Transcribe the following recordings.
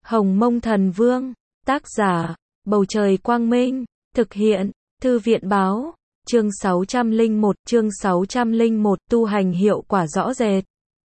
Hồng Mông Thần Vương, tác giả, Bầu Trời Quang Minh, thực hiện, Thư viện Báo, chương 601, tu hành hiệu quả rõ rệt.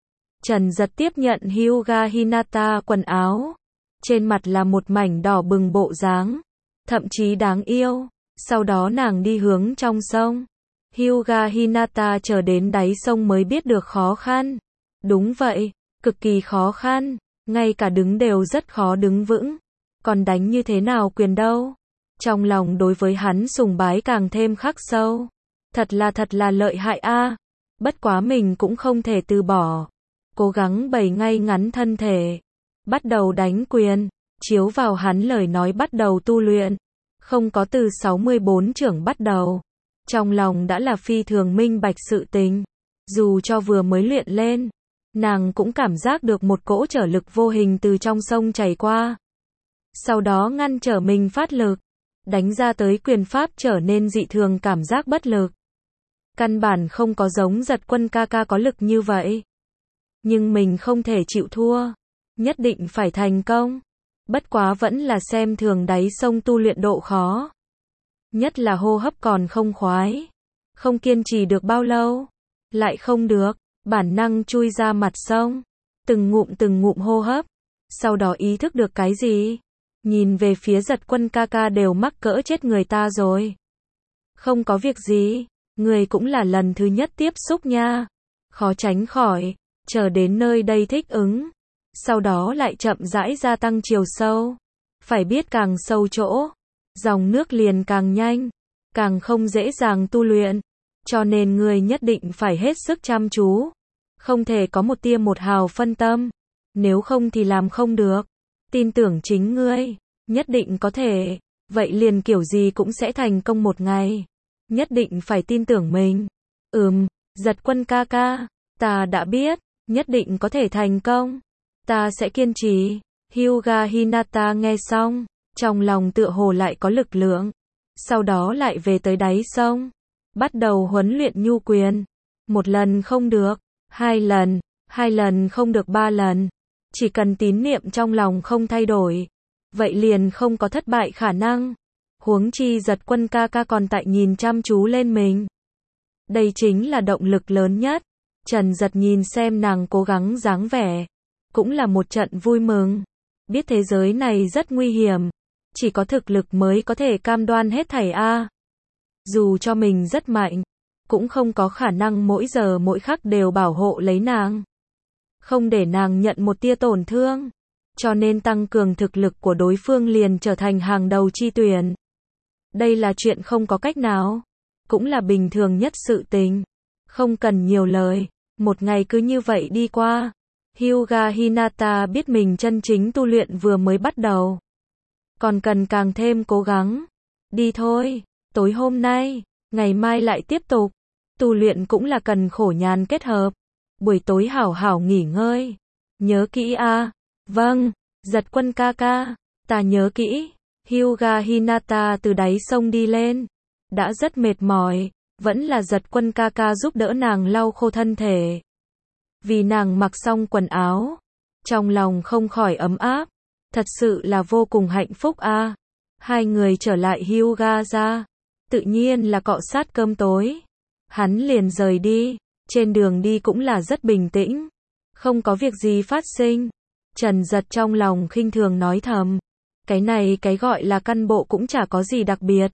Trần Dật tiếp nhận Hyuga Hinata quần áo, trên mặt là một mảnh đỏ bừng bộ dáng, thậm chí đáng yêu, sau đó nàng đi hướng trong sông. Hyuga Hinata chờ đến đáy sông mới biết được khó khăn. Đúng vậy, cực kỳ khó khăn, ngay cả đứng đều rất khó đứng vững, còn đánh như thế nào quyền đâu. Trong lòng đối với hắn sùng bái càng thêm khắc sâu. Thật là lợi hại a. Bất quá mình cũng không thể từ bỏ. Cố gắng bày ngay ngắn thân thể, bắt đầu đánh quyền, chiếu vào hắn lời nói bắt đầu tu luyện. Không có từ 64 trưởng bắt đầu. Trong lòng đã là phi thường minh bạch sự tình. Dù cho vừa mới luyện lên, nàng cũng cảm giác được một cỗ trở lực vô hình từ trong sông chảy qua. Sau đó ngăn trở mình phát lực, đánh ra tới quyền pháp trở nên dị thường cảm giác bất lực. Căn bản không có giống Giật Quân ca ca có lực như vậy. Nhưng mình không thể chịu thua, nhất định phải thành công. Bất quá vẫn là xem thường đáy sông tu luyện độ khó. Nhất là hô hấp còn không khoái, không kiên trì được bao lâu, lại không được, bản năng chui ra mặt sông, từng ngụm hô hấp, sau đó ý thức được cái gì, nhìn về phía Giật Quân ca ca đều mắc cỡ chết người ta rồi. Không có việc gì, người cũng là lần thứ nhất tiếp xúc nha, khó tránh khỏi, chờ đến nơi đây thích ứng, sau đó lại chậm rãi gia tăng chiều sâu, phải biết càng sâu chỗ, dòng nước liền càng nhanh, càng không dễ dàng tu luyện, cho nên người nhất định phải hết sức chăm chú, không thể có một tia một hào phân tâm, nếu không thì làm không được. Tin tưởng chính ngươi, nhất định có thể, vậy liền kiểu gì cũng sẽ thành công một ngày, nhất định phải tin tưởng mình. Giật Quân ca ca, ta đã biết, nhất định có thể thành công, ta sẽ kiên trì. Hyuga Hinata nghe xong, trong lòng tựa hồ lại có lực lượng, sau đó lại về tới đáy sông, bắt đầu huấn luyện nhu quyền. Một lần không được, hai lần không được, ba lần. Chỉ cần tín niệm trong lòng không thay đổi, vậy liền không có thất bại khả năng. Huống chi Giật Quân ca ca còn tại nhìn chăm chú lên mình. Đây chính là động lực lớn nhất. Trần Dật nhìn xem nàng cố gắng dáng vẻ, cũng là một trận vui mừng. Biết thế giới này rất nguy hiểm, chỉ có thực lực mới có thể cam đoan hết thảy a. Dù cho mình rất mạnh, cũng không có khả năng mỗi giờ mỗi khắc đều bảo hộ lấy nàng, không để nàng nhận một tia tổn thương. Cho nên tăng cường thực lực của đối phương liền trở thành hàng đầu chi tuyển. Đây là chuyện không có cách nào, cũng là bình thường nhất sự tình. Không cần nhiều lời, một ngày cứ như vậy đi qua. Hyuga Hinata biết mình chân chính tu luyện vừa mới bắt đầu, còn cần càng thêm cố gắng. Đi thôi, tối hôm nay, ngày mai lại tiếp tục. Tu luyện cũng là cần khổ nhàn kết hợp. Buổi tối hảo hảo nghỉ ngơi. Nhớ kỹ a. Vâng, Giật Quân ca ca, ta nhớ kỹ. Hyuga Hinata từ đáy sông đi lên, đã rất mệt mỏi, vẫn là Giật Quân ca ca giúp đỡ nàng lau khô thân thể. Vì nàng mặc xong quần áo, trong lòng không khỏi ấm áp, thật sự là vô cùng hạnh phúc a. Hai người trở lại Hyuga ra, tự nhiên là cọ sát cơm tối. Hắn liền rời đi, trên đường đi cũng là rất bình tĩnh, không có việc gì phát sinh. Trần Dật trong lòng khinh thường nói thầm, cái này cái gọi là căn bộ cũng chả có gì đặc biệt.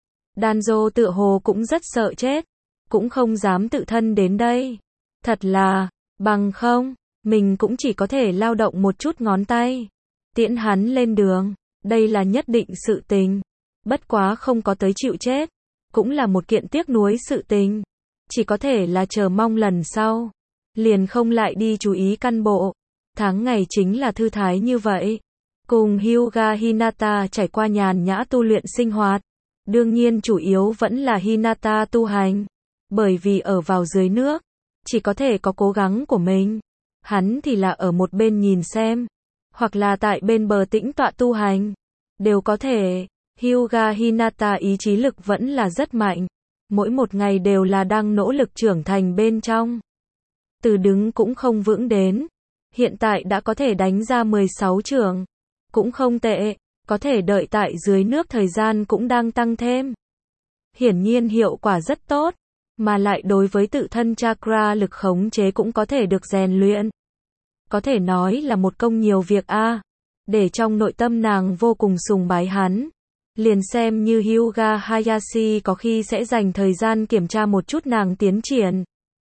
Danzo tựa hồ cũng rất sợ chết, cũng không dám tự thân đến đây. Thật là, bằng không, mình cũng chỉ có thể lao động một chút ngón tay, tiễn hắn lên đường, đây là nhất định sự tình. Bất quá không có tới chịu chết, cũng là một kiện tiếc nuối sự tình. Chỉ có thể là chờ mong lần sau, liền không lại đi chú ý căn bộ. Tháng ngày chính là thư thái như vậy. Cùng Hyuga Hinata trải qua nhàn nhã tu luyện sinh hoạt. Đương nhiên chủ yếu vẫn là Hinata tu hành. Bởi vì ở vào dưới nước, chỉ có thể có cố gắng của mình. Hắn thì là ở một bên nhìn xem, hoặc là tại bên bờ tĩnh tọa tu hành. Đều có thể. Hyuga Hinata ý chí lực vẫn là rất mạnh. Mỗi một ngày đều là đang nỗ lực trưởng thành bên trong. Từ đứng cũng không vững đến, hiện tại đã có thể đánh ra 16 trưởng. cũng không tệ, có thể đợi tại dưới nước thời gian cũng đang tăng thêm. Hiển nhiên hiệu quả rất tốt, mà lại đối với tự thân chakra lực khống chế cũng có thể được rèn luyện. Có thể nói là một công nhiều việc a. Để trong nội tâm nàng vô cùng sùng bái hắn. Liền xem như Hyuga Hayashi có khi sẽ dành thời gian kiểm tra một chút nàng tiến triển.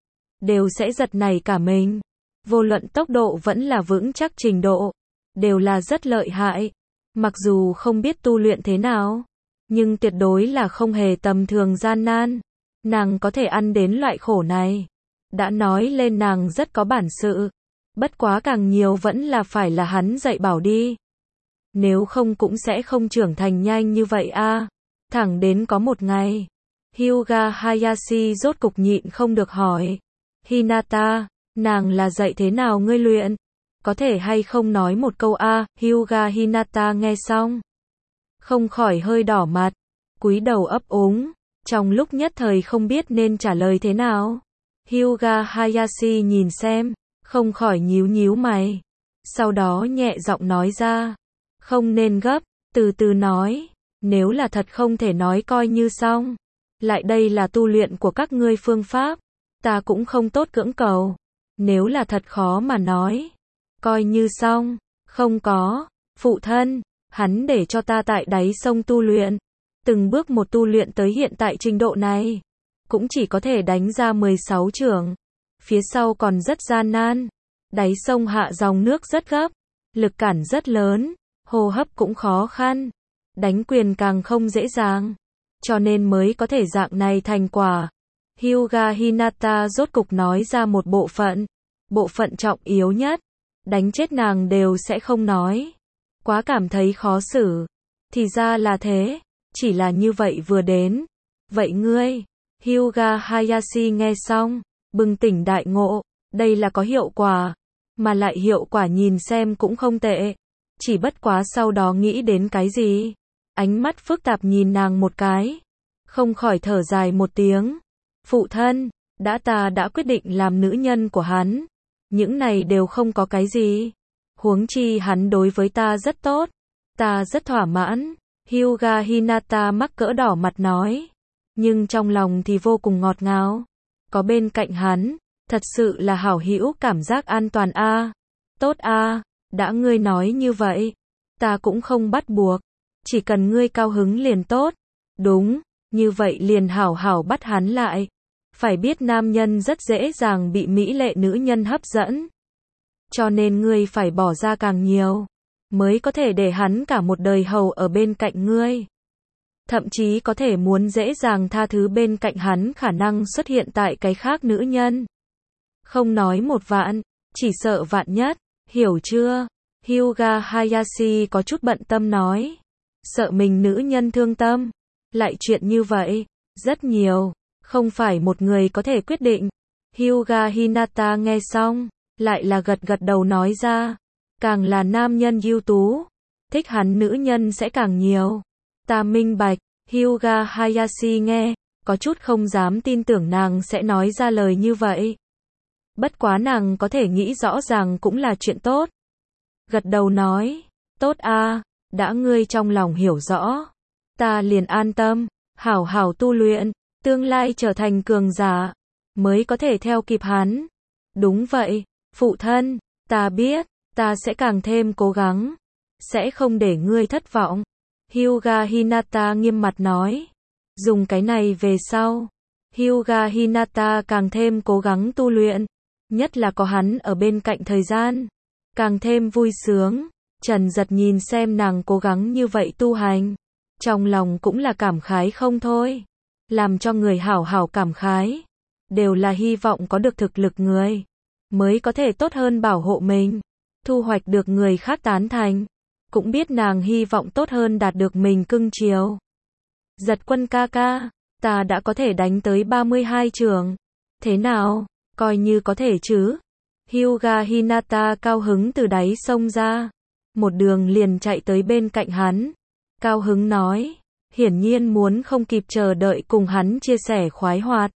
Đều sẽ giật nảy cả mình. Vô luận tốc độ vẫn là vững chắc trình độ. Đều là rất lợi hại. Mặc dù không biết tu luyện thế nào. Nhưng tuyệt đối là không hề tầm thường gian nan. Nàng có thể ăn đến loại khổ này. Đã nói lên nàng rất có bản sự. Bất quá càng nhiều vẫn là phải là hắn dạy bảo đi. Nếu không cũng sẽ không trưởng thành nhanh như vậy a. Thẳng đến có một ngày, Hyuga Hayashi rốt cục nhịn không được hỏi. Hinata, nàng là dạy thế nào ngươi luyện? Có thể hay không nói một câu a? Hyuga Hinata nghe xong. Không khỏi hơi đỏ mặt, cúi đầu ấp úng, trong lúc nhất thời không biết nên trả lời thế nào. Hyuga Hayashi nhìn xem, không khỏi nhíu nhíu mày. Sau đó nhẹ giọng nói ra. Không nên gấp, từ từ nói. Nếu là thật không thể nói coi như xong. Lại đây là tu luyện của các ngươi phương pháp. Ta cũng không tốt cưỡng cầu. Nếu là thật khó mà nói. Coi như xong. Không có. Phụ thân, hắn để cho ta tại đáy sông tu luyện. Từng bước một tu luyện tới hiện tại trình độ này. Cũng chỉ có thể đánh ra 16 chưởng. Phía sau còn rất gian nan. Đáy sông hạ dòng nước rất gấp. Lực cản rất lớn. Hô hấp cũng khó khăn. Đánh quyền càng không dễ dàng. Cho nên mới có thể dạng này thành quả. Hyuga Hinata rốt cục nói ra một bộ phận. Bộ phận trọng yếu nhất. Đánh chết nàng đều sẽ không nói. Quá cảm thấy khó xử. Thì ra là thế. Chỉ là như vậy vừa đến. Vậy ngươi? Hyuga Hayashi nghe xong. Bừng tỉnh đại ngộ. Đây là có hiệu quả. Mà lại hiệu quả nhìn xem cũng không tệ. Chỉ bất quá sau đó nghĩ đến cái gì? Ánh mắt phức tạp nhìn nàng một cái. Không khỏi thở dài một tiếng. Phụ thân, ta đã quyết định làm nữ nhân của hắn. Những này đều không có cái gì. Huống chi hắn đối với ta rất tốt. Ta rất thỏa mãn. Hyuga Hinata mắc cỡ đỏ mặt nói. Nhưng trong lòng thì vô cùng ngọt ngào. Có bên cạnh hắn, thật sự là hảo hữu cảm giác an toàn a. Tốt a. Đã ngươi nói như vậy, ta cũng không bắt buộc, chỉ cần ngươi cao hứng liền tốt. Đúng, như vậy liền hảo hảo bắt hắn lại. Phải biết nam nhân rất dễ dàng bị mỹ lệ nữ nhân hấp dẫn. Cho nên ngươi phải bỏ ra càng nhiều, mới có thể để hắn cả một đời hầu ở bên cạnh ngươi. Thậm chí có thể muốn dễ dàng tha thứ bên cạnh hắn khả năng xuất hiện tại cái khác nữ nhân. Không nói một vạn, chỉ sợ vạn nhất. Hiểu chưa? Hyuga Hayashi có chút bận tâm nói. Sợ mình nữ nhân thương tâm. Lại chuyện như vậy. Rất nhiều. Không phải một người có thể quyết định. Hyuga Hinata nghe xong. Lại là gật gật đầu nói ra. Càng là nam nhân ưu tú. Thích hắn nữ nhân sẽ càng nhiều. Ta minh bạch. Hyuga Hayashi nghe. Có chút không dám tin tưởng nàng sẽ nói ra lời như vậy. Bất quá nàng có thể nghĩ rõ ràng cũng là chuyện tốt. Gật đầu nói, tốt a, đã ngươi trong lòng hiểu rõ. Ta liền an tâm, hảo hảo tu luyện, tương lai trở thành cường giả, mới có thể theo kịp hắn. Đúng vậy, phụ thân, ta biết, ta sẽ càng thêm cố gắng. Sẽ không để ngươi thất vọng. Hyuga Hinata nghiêm mặt nói. Dùng cái này về sau. Hyuga Hinata càng thêm cố gắng tu luyện. Nhất là có hắn ở bên cạnh thời gian. Càng thêm vui sướng. Trần Giật nhìn xem nàng cố gắng như vậy tu hành. Trong lòng cũng là cảm khái không thôi. Làm cho người hảo hảo cảm khái. Đều là hy vọng có được thực lực người. Mới có thể tốt hơn bảo hộ mình. Thu hoạch được người khác tán thành. Cũng biết nàng hy vọng tốt hơn đạt được mình cưng chiều. Giật Quân ca ca. Ta đã có thể đánh tới 32 trường. Thế nào? Coi như có thể chứ. Hyuga Hinata cao hứng từ đáy sông ra. Một đường liền chạy tới bên cạnh hắn. Cao hứng nói. Hiển nhiên muốn không kịp chờ đợi cùng hắn chia sẻ khoái hoạt.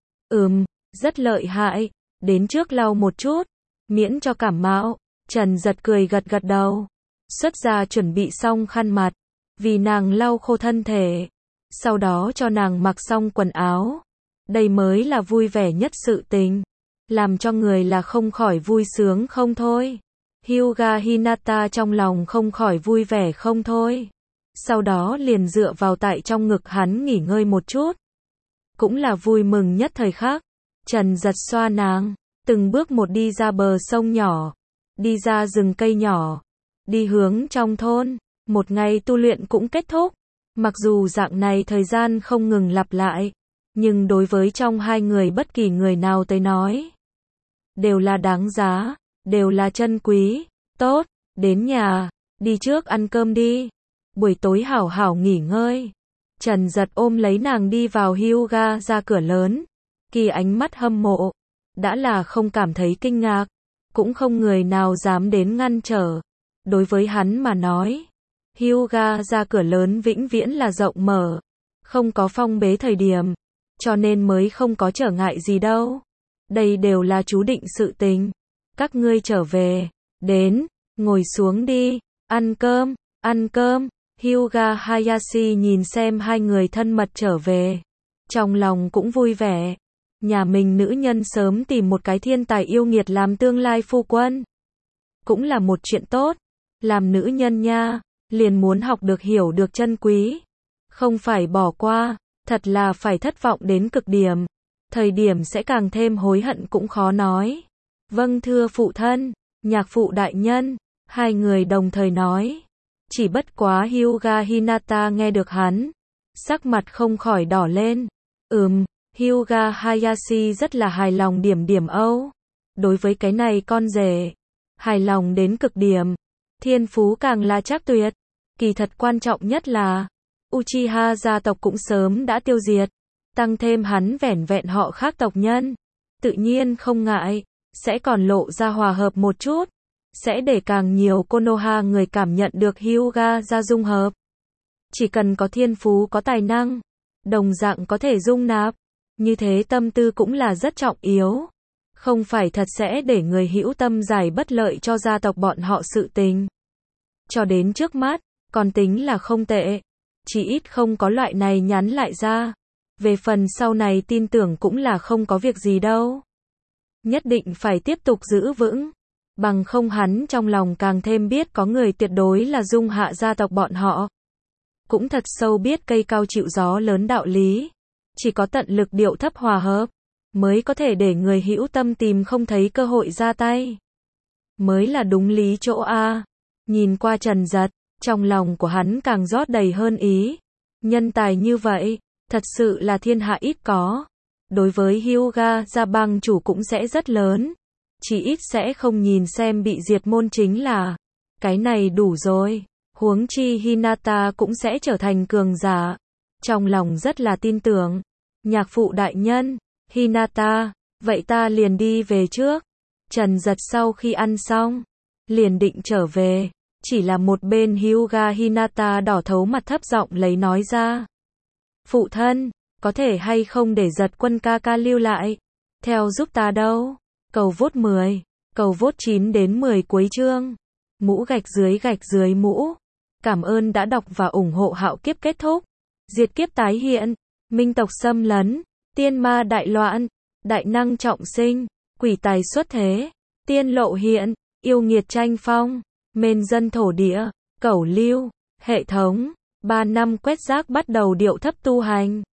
Rất lợi hại. Đến trước lau một chút. Miễn cho cảm mạo. Trần Giật cười gật gật đầu. xuất ra chuẩn bị xong khăn mặt, vì nàng lau khô thân thể, sau đó cho nàng mặc xong quần áo. Đây mới là vui vẻ nhất sự tình, làm cho người là không khỏi vui sướng không thôi. Hyuga Hinata trong lòng không khỏi vui vẻ không thôi. Sau đó liền dựa vào tại trong ngực hắn nghỉ ngơi một chút. Cũng là vui mừng nhất thời khắc. Trần Giật xoa nàng, từng bước một đi ra bờ sông nhỏ, đi ra rừng cây nhỏ, đi hướng trong thôn. Một ngày tu luyện cũng kết thúc. Mặc dù dạng này thời gian không ngừng lặp lại, nhưng đối với trong hai người bất kỳ người nào tới nói, đều là đáng giá, đều là chân quý. Tốt, đến nhà, đi trước ăn cơm đi. Buổi tối hảo hảo nghỉ ngơi. Trần Giật ôm lấy nàng đi vào Hyuga ra cửa lớn. Kỳ ánh mắt hâm mộ, đã là không cảm thấy kinh ngạc, cũng không người nào dám đến ngăn trở. Đối với hắn mà nói, Hyuga ra cửa lớn vĩnh viễn là rộng mở, không có phong bế thời điểm, cho nên mới không có trở ngại gì đâu. Đây đều là chú định sự tình. Các ngươi trở về, đến, ngồi xuống đi, ăn cơm, ăn cơm. Hyuga Hayashi nhìn xem hai người thân mật trở về, trong lòng cũng vui vẻ. Nhà mình nữ nhân sớm tìm một cái thiên tài yêu nghiệt làm tương lai phu quân, cũng là một chuyện tốt. Làm nữ nhân nha, liền muốn học được hiểu được chân quý, không phải bỏ qua, thật là phải thất vọng đến cực điểm. Thời điểm sẽ càng thêm hối hận cũng khó nói. Vâng thưa phụ thân, nhạc phụ đại nhân, hai người đồng thời nói. Chỉ bất quá Hyuga Hinata nghe được hắn, sắc mặt không khỏi đỏ lên. Hyuga Hayashi rất là hài lòng điểm điểm âu. Đối với cái này con rể, hài lòng đến cực điểm. Thiên phú càng là chắc tuyệt. Kỳ thật quan trọng nhất là, Uchiha gia tộc cũng sớm đã tiêu diệt. Tăng thêm hắn vẻn vẹn họ khác tộc nhân. Tự nhiên không ngại, sẽ còn lộ ra hòa hợp một chút. Sẽ để càng nhiều Konoha người cảm nhận được Hyuga gia dung hợp. Chỉ cần có thiên phú có tài năng, đồng dạng có thể dung nạp. Như thế tâm tư cũng là rất trọng yếu. Không phải thật sẽ để người hữu tâm giải bất lợi cho gia tộc bọn họ sự tình. Cho đến trước mắt, còn tính là không tệ. Chỉ ít không có loại này nhắn lại ra. Về phần sau này tin tưởng cũng là không có việc gì đâu. Nhất định phải tiếp tục giữ vững. Bằng không hắn trong lòng càng thêm biết có người tuyệt đối là dung hạ gia tộc bọn họ. Cũng thật sâu biết cây cao chịu gió lớn đạo lý. Chỉ có tận lực điệu thấp hòa hợp, mới có thể để người hữu tâm tìm không thấy cơ hội ra tay. Mới là đúng lý chỗ A. Nhìn qua Trần Giật, trong lòng của hắn càng rót đầy hơn ý. Nhân tài như vậy, thật sự là thiên hạ ít có. Đối với Hyuga gia bang chủ cũng sẽ rất lớn. Chỉ ít sẽ không nhìn xem bị diệt môn chính là. Cái này đủ rồi. Huống chi Hinata cũng sẽ trở thành cường giả. Trong lòng rất là tin tưởng. Nhạc phụ đại nhân, Hinata, vậy ta liền đi về trước. Trần Giật sau khi ăn xong, liền định trở về. Chỉ là một bên Hyuga Hinata đỏ thấu mặt thấp giọng lấy nói ra. Phụ thân, có thể hay không để Giật quân ca ca lưu lại, theo giúp ta đâu. Cầu vote 10, cầu vote 9 đến 10 cuối chương. Mũ gạch dưới mũ. Cảm ơn đã đọc và ủng hộ Hạo Kiếp kết thúc. Diệt kiếp tái hiện, minh tộc xâm lấn, tiên ma đại loạn, đại năng trọng sinh, quỷ tài xuất thế, tiên lộ hiện, yêu nghiệt tranh phong, mên dân thổ địa, cẩu lưu, hệ thống, 3 năm quét rác bắt đầu điệu thấp tu hành.